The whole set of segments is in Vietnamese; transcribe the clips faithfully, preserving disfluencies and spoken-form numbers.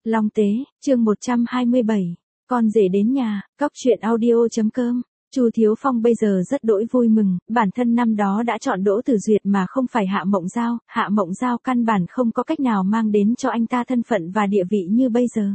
Long Tế, chương một trăm hai mươi bảy. Con rể đến nhà, cóc truyện audio chấm com. Chu Thiếu Phong bây giờ rất đỗi vui mừng, bản thân năm đó đã chọn Đỗ Tử Duyệt mà không phải Hạ Mộng Giao, Hạ Mộng Giao căn bản không có cách nào mang đến cho anh ta thân phận và địa vị như bây giờ.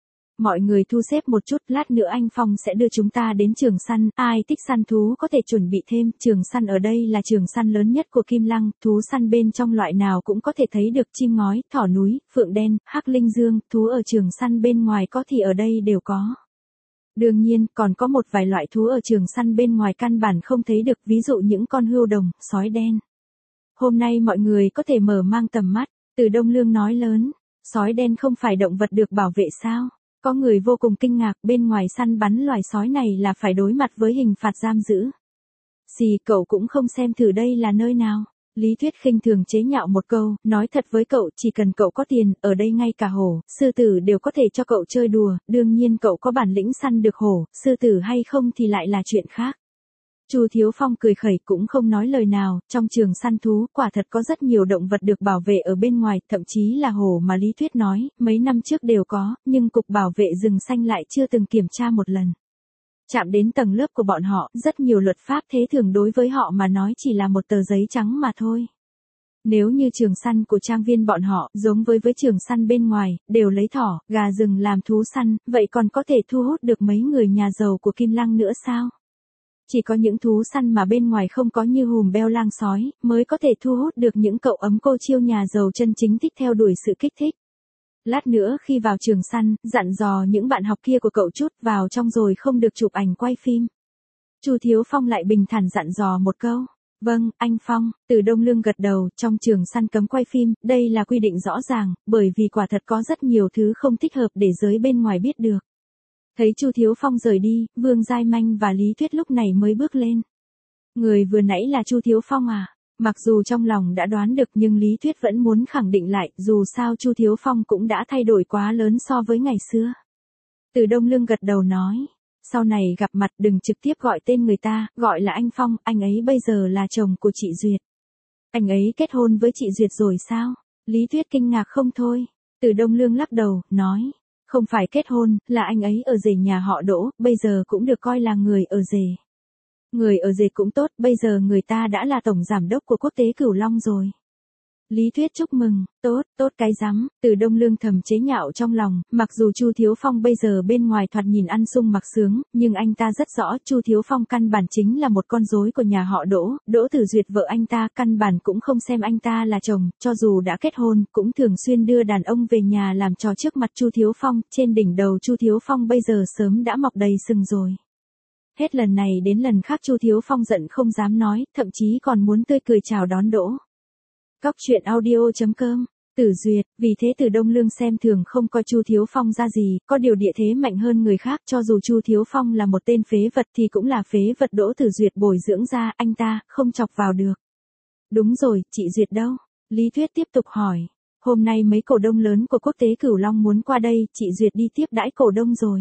Mọi người thu xếp một chút, lát nữa anh Phong sẽ đưa chúng ta đến trường săn, ai thích săn thú có thể chuẩn bị thêm, trường săn ở đây là trường săn lớn nhất của Kim Lăng, thú săn bên trong loại nào cũng có thể thấy được, chim ngói, thỏ núi, phượng đen, hắc linh dương, thú ở trường săn bên ngoài có thì ở đây đều có. Đương nhiên, còn có một vài loại thú ở trường săn bên ngoài căn bản không thấy được, ví dụ những con hươu đồng, sói đen. Hôm nay mọi người có thể mở mang tầm mắt, Từ Đông Lương nói lớn, sói đen không phải động vật được bảo vệ sao? Có người vô cùng kinh ngạc, bên ngoài săn bắn loài sói này là phải đối mặt với hình phạt giam giữ. Xì, cậu cũng không xem thử đây là nơi nào. Lý Tuyết khinh thường chế nhạo một câu, nói thật với cậu, chỉ cần cậu có tiền, ở đây ngay cả hổ, sư tử đều có thể cho cậu chơi đùa, đương nhiên cậu có bản lĩnh săn được hổ, sư tử hay không thì lại là chuyện khác. Chu Thiếu Phong cười khẩy cũng không nói lời nào, trong trường săn thú quả thật có rất nhiều động vật được bảo vệ ở bên ngoài, thậm chí là hổ mà Lý Tuyết nói, mấy năm trước đều có, nhưng Cục Bảo vệ rừng xanh lại chưa từng kiểm tra một lần. Chạm đến tầng lớp của bọn họ, rất nhiều luật pháp thế thường đối với họ mà nói chỉ là một tờ giấy trắng mà thôi. Nếu như trường săn của trang viên bọn họ, giống với với trường săn bên ngoài, đều lấy thỏ, gà rừng làm thú săn, vậy còn có thể thu hút được mấy người nhà giàu của Kim Lăng nữa sao? Chỉ có những thú săn mà bên ngoài không có như hùm beo lang sói, mới có thể thu hút được những cậu ấm cô chiêu nhà giàu chân chính thích theo đuổi sự kích thích. Lát nữa khi vào trường săn, dặn dò những bạn học kia của cậu chút vào trong rồi không được chụp ảnh quay phim. Chu Thiếu Phong lại bình thản dặn dò một câu. Vâng, anh Phong, Từ Đông Lương gật đầu, trong trường săn cấm quay phim, đây là quy định rõ ràng, bởi vì quả thật có rất nhiều thứ không thích hợp để giới bên ngoài biết được. Thấy Chu Thiếu Phong rời đi, Vương Giai Manh và Lý Tuyết lúc này mới bước lên. Người vừa nãy là Chu Thiếu Phong à? Mặc dù trong lòng đã đoán được nhưng Lý Tuyết vẫn muốn khẳng định lại, dù sao Chu Thiếu Phong cũng đã thay đổi quá lớn so với ngày xưa. Từ Đông Lương gật đầu nói, sau này gặp mặt đừng trực tiếp gọi tên người ta, gọi là anh Phong, anh ấy bây giờ là chồng của chị Duyệt. Anh ấy kết hôn với chị Duyệt rồi sao? Lý Tuyết kinh ngạc không thôi. Từ Đông Lương lắc đầu, nói, không phải kết hôn, là anh ấy ở rể nhà họ Đỗ, bây giờ cũng được coi là người ở rể. Người ở rể cũng tốt, bây giờ người ta đã là tổng giám đốc của Quốc tế Cửu Long rồi. Lý Tuyết chúc mừng, tốt, tốt cái rắm, Từ Đông Lương thầm chế nhạo trong lòng, mặc dù Chu Thiếu Phong bây giờ bên ngoài thoạt nhìn ăn sung mặc sướng, nhưng anh ta rất rõ Chu Thiếu Phong căn bản chính là một con rối của nhà họ Đỗ, Đỗ Tử Duyệt vợ anh ta căn bản cũng không xem anh ta là chồng, cho dù đã kết hôn, cũng thường xuyên đưa đàn ông về nhà làm trò trước mặt Chu Thiếu Phong, trên đỉnh đầu Chu Thiếu Phong bây giờ sớm đã mọc đầy sừng rồi. Hết lần này đến lần khác Chu Thiếu Phong giận không dám nói, thậm chí còn muốn tươi cười chào đón Đỗ. Cóc truyện audio chấm com. Tử Duyệt, vì thế Từ Đông Lương xem thường không coi Chu Thiếu Phong ra gì, có điều địa thế mạnh hơn người khác, cho dù Chu Thiếu Phong là một tên phế vật thì cũng là phế vật Đỗ Tử Duyệt bồi dưỡng ra, anh ta không chọc vào được. Đúng rồi, chị Duyệt đâu? Lý Tuyết tiếp tục hỏi. Hôm nay mấy cổ đông lớn của Quốc tế Cửu Long muốn qua đây, chị Duyệt đi tiếp đãi cổ đông rồi.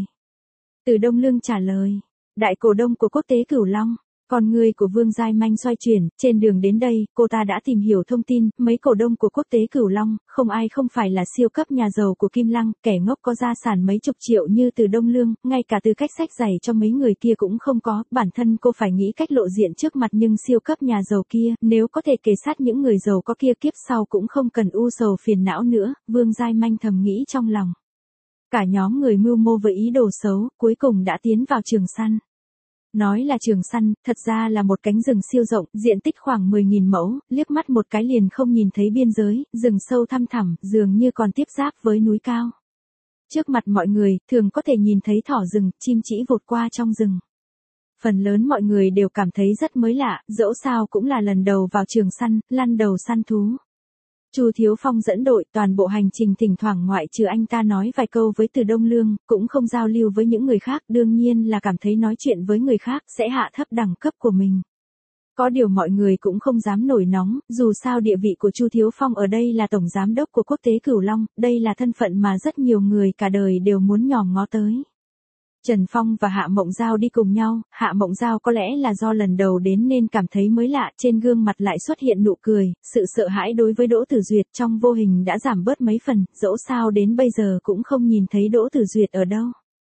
Từ Đông Lương trả lời. Đại cổ đông của Quốc tế Cửu Long. Con người của Vương Giai Manh xoay chuyển, trên đường đến đây, cô ta đã tìm hiểu thông tin, mấy cổ đông của Quốc tế Cửu Long, không ai không phải là siêu cấp nhà giàu của Kim Lăng, kẻ ngốc có gia sản mấy chục triệu như Từ Đông Lương, ngay cả tư cách sách giày cho mấy người kia cũng không có, bản thân cô phải nghĩ cách lộ diện trước mặt nhưng siêu cấp nhà giàu kia, nếu có thể kề sát những người giàu có kia kiếp sau cũng không cần u sầu phiền não nữa, Vương Giai Manh thầm nghĩ trong lòng. Cả nhóm người mưu mô với ý đồ xấu, cuối cùng đã tiến vào trường săn. Nói là trường săn, thật ra là một cánh rừng siêu rộng, diện tích khoảng mười nghìn mẫu, liếc mắt một cái liền không nhìn thấy biên giới, rừng sâu thăm thẳm, dường như còn tiếp giáp với núi cao. Trước mặt mọi người, thường có thể nhìn thấy thỏ rừng, chim trĩ vụt qua trong rừng. Phần lớn mọi người đều cảm thấy rất mới lạ, dẫu sao cũng là lần đầu vào trường săn, lăn đầu săn thú. Chu Thiếu Phong dẫn đội, toàn bộ hành trình thỉnh thoảng ngoại trừ anh ta nói vài câu với Từ Đông Lương, cũng không giao lưu với những người khác, đương nhiên là cảm thấy nói chuyện với người khác sẽ hạ thấp đẳng cấp của mình. Có điều mọi người cũng không dám nổi nóng, dù sao địa vị của Chu Thiếu Phong ở đây là tổng giám đốc của Quốc tế Cửu Long, đây là thân phận mà rất nhiều người cả đời đều muốn nhòm ngó tới. Trần Phong và Hạ Mộng Giao đi cùng nhau, Hạ Mộng Giao có lẽ là do lần đầu đến nên cảm thấy mới lạ, trên gương mặt lại xuất hiện nụ cười, sự sợ hãi đối với Đỗ Tử Duyệt trong vô hình đã giảm bớt mấy phần, dẫu sao đến bây giờ cũng không nhìn thấy Đỗ Tử Duyệt ở đâu.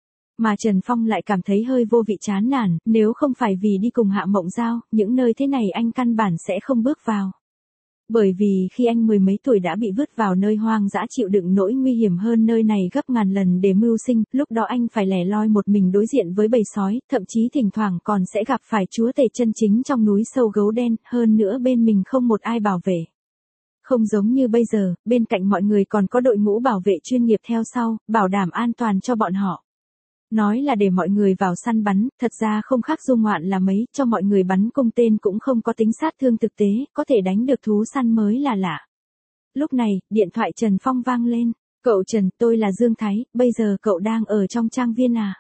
Mà Trần Phong lại cảm thấy hơi vô vị chán nản, nếu không phải vì đi cùng Hạ Mộng Giao, những nơi thế này anh căn bản sẽ không bước vào. Bởi vì khi anh mười mấy tuổi đã bị vứt vào nơi hoang dã chịu đựng nỗi nguy hiểm hơn nơi này gấp ngàn lần để mưu sinh, lúc đó anh phải lẻ loi một mình đối diện với bầy sói, thậm chí thỉnh thoảng còn sẽ gặp phải chúa tể chân chính trong núi sâu gấu đen, hơn nữa bên mình không một ai bảo vệ. Không giống như bây giờ, bên cạnh mọi người còn có đội ngũ bảo vệ chuyên nghiệp theo sau, bảo đảm an toàn cho bọn họ. Nói là để mọi người vào săn bắn, thật ra không khác du ngoạn là mấy, cho mọi người bắn cung tên cũng không có tính sát thương thực tế, có thể đánh được thú săn mới là lạ. Lúc này, điện thoại Trần Phong vang lên. Cậu Trần, tôi là Dương Thái, bây giờ cậu đang ở trong trang viên à?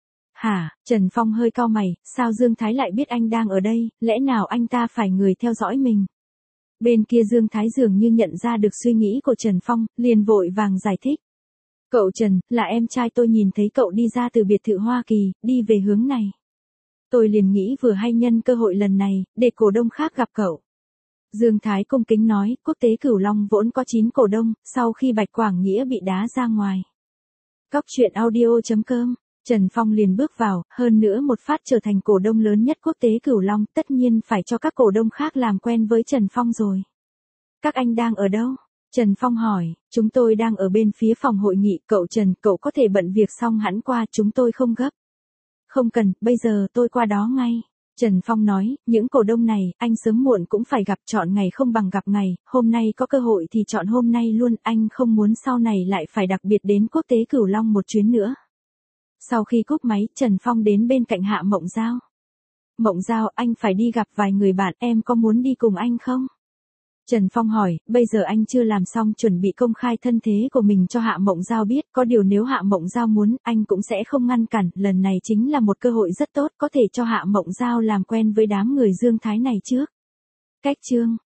Hả, Trần Phong hơi cau mày, sao Dương Thái lại biết anh đang ở đây, lẽ nào anh ta phải người theo dõi mình? Bên kia Dương Thái dường như nhận ra được suy nghĩ của Trần Phong, liền vội vàng giải thích. Cậu Trần, là em trai tôi nhìn thấy cậu đi ra từ biệt thự Hoa Kỳ, đi về hướng này. Tôi liền nghĩ vừa hay nhân cơ hội lần này, để cổ đông khác gặp cậu. Dương Thái cung kính nói, quốc tế Cửu Long vốn có chín cổ đông, sau khi Bạch Quảng Nghĩa bị đá ra ngoài. Cóc truyện audio chấm com, Trần Phong liền bước vào, hơn nữa một phát trở thành cổ đông lớn nhất quốc tế Cửu Long, tất nhiên phải cho các cổ đông khác làm quen với Trần Phong rồi. Các anh đang ở đâu? Trần Phong hỏi, chúng tôi đang ở bên phía phòng hội nghị, cậu Trần, cậu có thể bận việc xong hẳn qua, chúng tôi không gấp. Không cần, bây giờ tôi qua đó ngay. Trần Phong nói, những cổ đông này, anh sớm muộn cũng phải gặp, chọn ngày không bằng gặp ngày, hôm nay có cơ hội thì chọn hôm nay luôn, anh không muốn sau này lại phải đặc biệt đến quốc tế Cửu Long một chuyến nữa. Sau khi cúp máy, Trần Phong đến bên cạnh Hạ Mộng Giao. Mộng Giao, anh phải đi gặp vài người bạn, em có muốn đi cùng anh không? Trần Phong hỏi, bây giờ anh chưa làm xong chuẩn bị công khai thân thế của mình cho Hạ Mộng Giao biết, có điều nếu Hạ Mộng Giao muốn, anh cũng sẽ không ngăn cản, lần này chính là một cơ hội rất tốt, có thể cho Hạ Mộng Giao làm quen với đám người Dương Thái này trước. Cách chương